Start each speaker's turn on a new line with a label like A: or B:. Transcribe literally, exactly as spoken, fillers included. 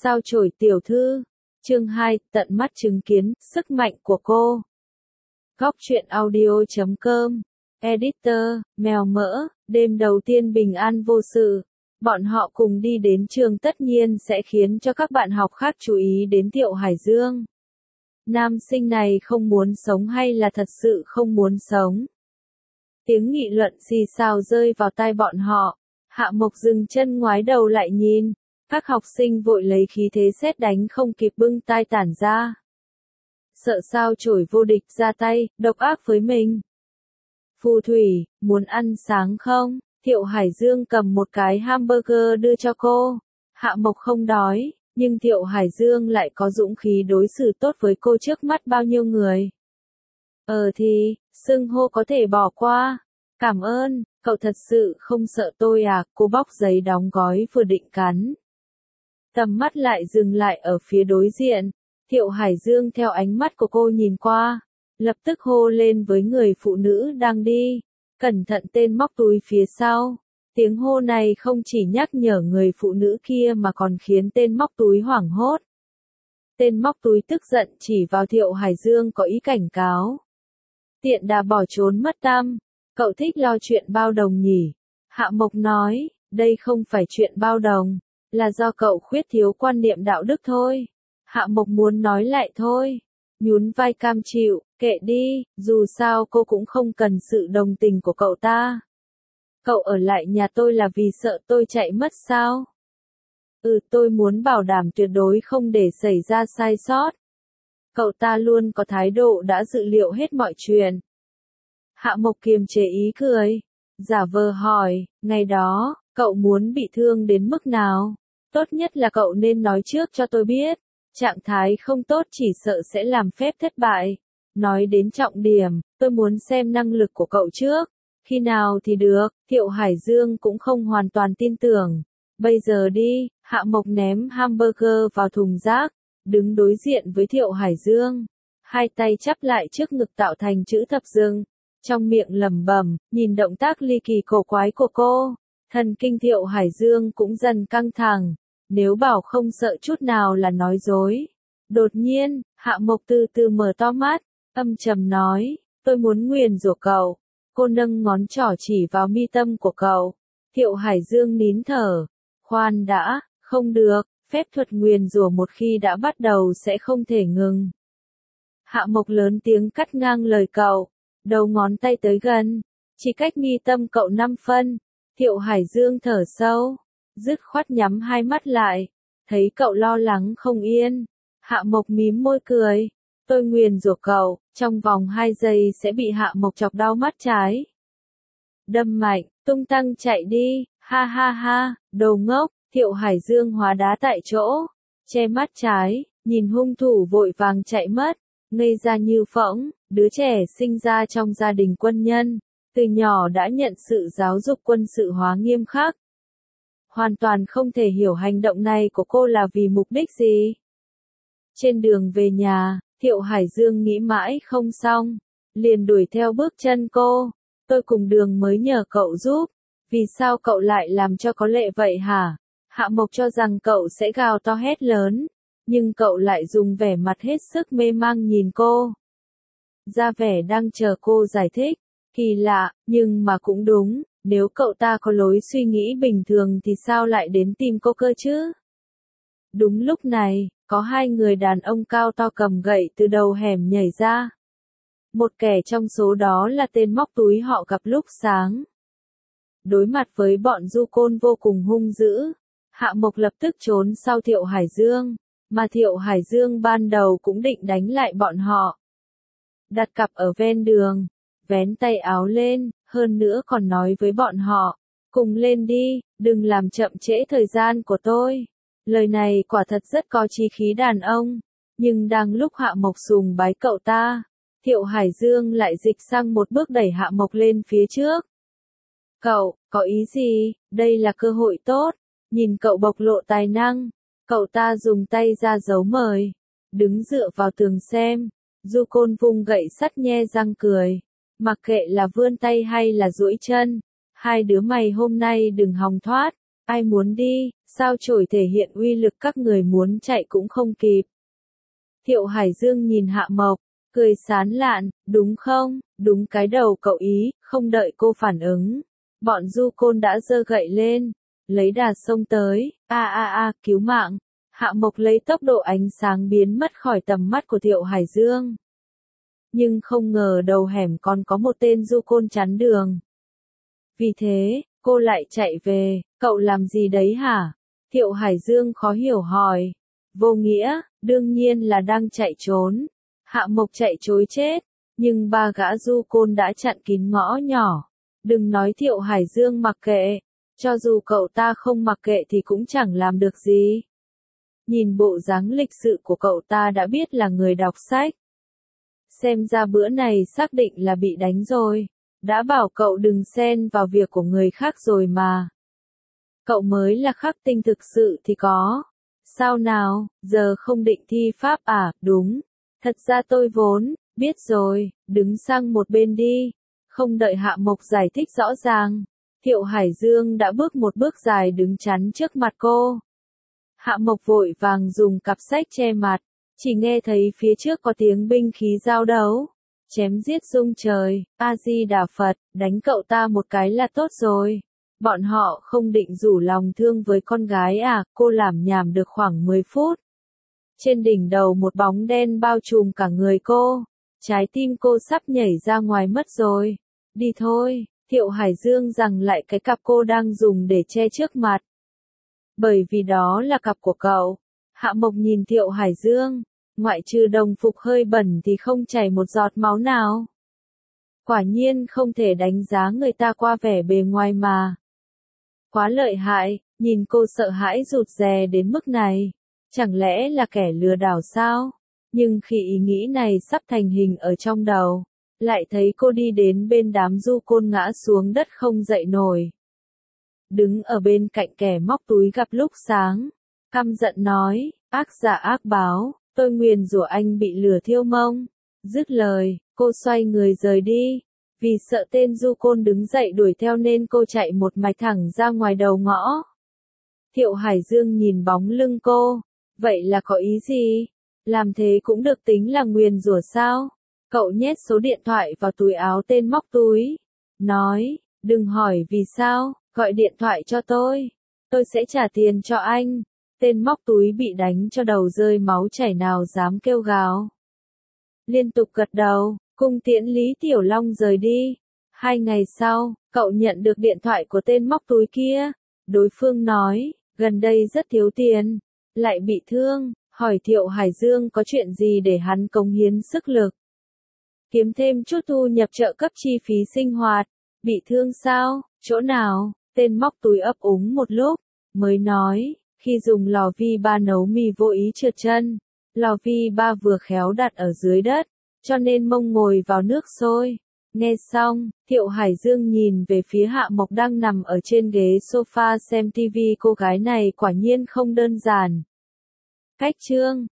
A: Sao chổi tiểu thư. Chương hai, tận mắt chứng kiến, sức mạnh của cô. Góc truyện audio chấm com. Editor, mèo mỡ, đêm đầu tiên bình an vô sự. Bọn họ cùng đi đến trường tất nhiên sẽ khiến cho các bạn học khác chú ý đến Thiệu Hải Dương. Nam sinh này không muốn sống hay là thật sự không muốn sống? Tiếng nghị luận xì xào rơi vào tai bọn họ. Hạ Mộc dừng chân ngoái đầu lại nhìn. Các học sinh vội lấy khí thế sét đánh không kịp bưng tai tản ra. Sợ sao chổi vô địch ra tay, độc ác với mình. Phù thủy, muốn ăn sáng không? Thiệu Hải Dương cầm một cái hamburger đưa cho cô. Hạ Mộc không đói, nhưng Thiệu Hải Dương lại có dũng khí đối xử tốt với cô trước mắt bao nhiêu người. Ờ thì, xưng hô có thể bỏ qua. Cảm ơn, cậu thật sự không sợ tôi à? Cô bóc giấy đóng gói vừa định cắn. Tầm mắt lại dừng lại ở phía đối diện. Thiệu Hải Dương theo ánh mắt của cô nhìn qua, lập tức hô lên với người phụ nữ đang đi. Cẩn thận tên móc túi phía sau. Tiếng hô này không chỉ nhắc nhở người phụ nữ kia mà còn khiến tên móc túi hoảng hốt. Tên móc túi tức giận chỉ vào Thiệu Hải Dương có ý cảnh cáo. Tiện đà bỏ trốn mất tăm. Cậu thích lo chuyện bao đồng nhỉ? Hạ Mộc nói, đây không phải chuyện bao đồng. Là do cậu khuyết thiếu quan niệm đạo đức thôi. Hạ Mộc muốn nói lại thôi. Nhún vai cam chịu, kệ đi, dù sao cô cũng không cần sự đồng tình của cậu ta. Cậu ở lại nhà tôi là vì sợ tôi chạy mất sao? Ừ, tôi muốn bảo đảm tuyệt đối không để xảy ra sai sót. Cậu ta luôn có thái độ đã dự liệu hết mọi chuyện. Hạ Mộc kiềm chế ý cười. Giả vờ hỏi, ngày đó, cậu muốn bị thương đến mức nào? Tốt nhất là cậu nên nói trước cho tôi biết. Trạng thái không tốt chỉ sợ sẽ làm phép thất bại. Nói đến trọng điểm, tôi muốn xem năng lực của cậu trước. Khi nào thì được, Thiệu Hải Dương cũng không hoàn toàn tin tưởng. Bây giờ đi, Hạ Mộc ném hamburger vào thùng rác, đứng đối diện với Thiệu Hải Dương. Hai tay chắp lại trước ngực tạo thành chữ thập dương. Trong miệng lẩm bẩm, nhìn động tác ly kỳ cổ quái của cô. Thần kinh Thiệu Hải Dương cũng dần căng thẳng. Nếu bảo không sợ chút nào là nói dối. Đột nhiên, Hạ Mộc từ từ mở to mắt, âm trầm nói, tôi muốn nguyền rủa cậu. Cô nâng ngón trỏ chỉ vào mi tâm của cậu. Thiệu Hải Dương nín thở. Khoan đã, không được, phép thuật nguyền rủa một khi đã bắt đầu sẽ không thể ngừng. Hạ Mộc lớn tiếng cắt ngang lời cậu, đầu ngón tay tới gần, chỉ cách mi tâm cậu năm phân. Thiệu Hải Dương thở sâu. Dứt khoát nhắm hai mắt lại, thấy cậu lo lắng không yên. Hạ Mộc mím môi cười, tôi nguyền rủa cậu, trong vòng hai giây sẽ bị Hạ Mộc chọc đau mắt trái. Đâm mạnh, tung tăng chạy đi, ha ha ha, đồ ngốc. Thiệu Hải Dương hóa đá tại chỗ, che mắt trái, nhìn hung thủ vội vàng chạy mất, ngây ra như phỗng. Đứa trẻ sinh ra trong gia đình quân nhân, từ nhỏ đã nhận sự giáo dục quân sự hóa nghiêm khắc. Hoàn toàn không thể hiểu hành động này của cô là vì mục đích gì. Trên đường về nhà, Thiệu Hải Dương nghĩ mãi không xong, liền đuổi theo bước chân cô. Tôi cùng đường mới nhờ cậu giúp, vì sao cậu lại làm cho có lệ vậy hả? Hạ Mộc cho rằng cậu sẽ gào to hét lớn, nhưng cậu lại dùng vẻ mặt hết sức mê mang nhìn cô. Ra vẻ đang chờ cô giải thích, kỳ lạ, nhưng mà cũng đúng. Nếu cậu ta có lối suy nghĩ bình thường thì sao lại đến tìm cô cơ chứ? Đúng lúc này, có hai người đàn ông cao to cầm gậy từ đầu hẻm nhảy ra. Một kẻ trong số đó là tên móc túi họ gặp lúc sáng. Đối mặt với bọn du côn vô cùng hung dữ, Hạ Mộc lập tức trốn sau Thiệu Hải Dương, mà Thiệu Hải Dương ban đầu cũng định đánh lại bọn họ. Đặt cặp ở ven đường, vén tay áo lên. Hơn nữa còn nói với bọn họ, cùng lên đi, đừng làm chậm trễ thời gian của tôi. Lời này quả thật rất có chí khí đàn ông, nhưng đang lúc Hạ Mộc sùng bái cậu ta, Thiệu Hải Dương lại dịch sang một bước đẩy Hạ Mộc lên phía trước. Cậu, có ý gì? Đây là cơ hội tốt, nhìn cậu bộc lộ tài năng. Cậu ta dùng tay ra dấu mời, đứng dựa vào tường xem, du côn vung gậy sắt nhe răng cười. Mặc kệ là vươn tay hay là duỗi chân, hai đứa mày hôm nay đừng hòng thoát. Ai muốn đi, sao chổi thể hiện uy lực các người muốn chạy cũng không kịp. Thiệu Hải Dương nhìn Hạ Mộc, cười sán lạn, đúng không, đúng cái đầu cậu ý, không đợi cô phản ứng. Bọn du côn đã giơ gậy lên, lấy đà xông tới, a a a, cứu mạng. Hạ Mộc lấy tốc độ ánh sáng biến mất khỏi tầm mắt của Thiệu Hải Dương. Nhưng không ngờ đầu hẻm còn có một tên du côn chắn đường. Vì thế, cô lại chạy về, cậu làm gì đấy hả? Thiệu Hải Dương khó hiểu hỏi. Vô nghĩa, đương nhiên là đang chạy trốn. Hạ Mộc chạy trối chết, nhưng ba gã du côn đã chặn kín ngõ nhỏ. Đừng nói Thiệu Hải Dương mặc kệ, cho dù cậu ta không mặc kệ thì cũng chẳng làm được gì. Nhìn bộ dáng lịch sự của cậu ta đã biết là người đọc sách. Xem ra bữa này xác định là bị đánh rồi. Đã bảo cậu đừng xen vào việc của người khác rồi mà. Cậu mới là khắc tinh thực sự thì có. Sao nào, giờ không định thi pháp à, đúng. Thật ra tôi vốn, biết rồi, đứng sang một bên đi. Không đợi Hạ Mộc giải thích rõ ràng. Thiệu Hải Dương đã bước một bước dài đứng chắn trước mặt cô. Hạ Mộc vội vàng dùng cặp sách che mặt. Chỉ nghe thấy phía trước có tiếng binh khí giao đấu. Chém giết rung trời, A-di-đà Phật, đánh cậu ta một cái là tốt rồi. Bọn họ không định rủ lòng thương với con gái à, cô làm nhảm được khoảng mười phút. Trên đỉnh đầu một bóng đen bao trùm cả người cô. Trái tim cô sắp nhảy ra ngoài mất rồi. Đi thôi, Thiệu Hải Dương giằng lại cái cặp cô đang dùng để che trước mặt. Bởi vì đó là cặp của cậu. Hạ Mộc nhìn Thiệu Hải Dương. Ngoại trừ đồng phục hơi bẩn thì không chảy một giọt máu nào. Quả nhiên không thể đánh giá người ta qua vẻ bề ngoài mà. Quá lợi hại, nhìn cô sợ hãi rụt rè đến mức này. Chẳng lẽ là kẻ lừa đảo sao? Nhưng khi ý nghĩ này sắp thành hình ở trong đầu, lại thấy cô đi đến bên đám du côn ngã xuống đất không dậy nổi. Đứng ở bên cạnh kẻ móc túi gặp lúc sáng, căm giận nói, ác giả ác báo. Tôi nguyền rủa anh bị lửa thiêu mông. Dứt lời, cô xoay người rời đi. Vì sợ tên du côn đứng dậy đuổi theo nên cô chạy một mạch thẳng ra ngoài đầu ngõ. Thiệu Hải Dương nhìn bóng lưng cô. Vậy là có ý gì? Làm thế cũng được tính là nguyền rủa sao? Cậu nhét số điện thoại vào túi áo tên móc túi. Nói, đừng hỏi vì sao, gọi điện thoại cho tôi. Tôi sẽ trả tiền cho anh. Tên móc túi bị đánh cho đầu rơi máu chảy nào dám kêu gào. Liên tục gật đầu, cung tiễn Lý Tiểu Long rời đi. Hai ngày sau, cậu nhận được điện thoại của tên móc túi kia. Đối phương nói, gần đây rất thiếu tiền, lại bị thương, hỏi Thiệu Hải Dương có chuyện gì để hắn cống hiến sức lực. Kiếm thêm chút thu nhập trợ cấp chi phí sinh hoạt. Bị thương sao, chỗ nào, tên móc túi ấp úng một lúc, mới nói. Khi dùng lò vi ba nấu mì vô ý trượt chân, lò vi ba vừa khéo đặt ở dưới đất, cho nên mông ngồi vào nước sôi. Nghe xong, Thiệu Hải Dương nhìn về phía Hạ Mộc đang nằm ở trên ghế sofa xem tivi, cô gái này quả nhiên không đơn giản. Cách chương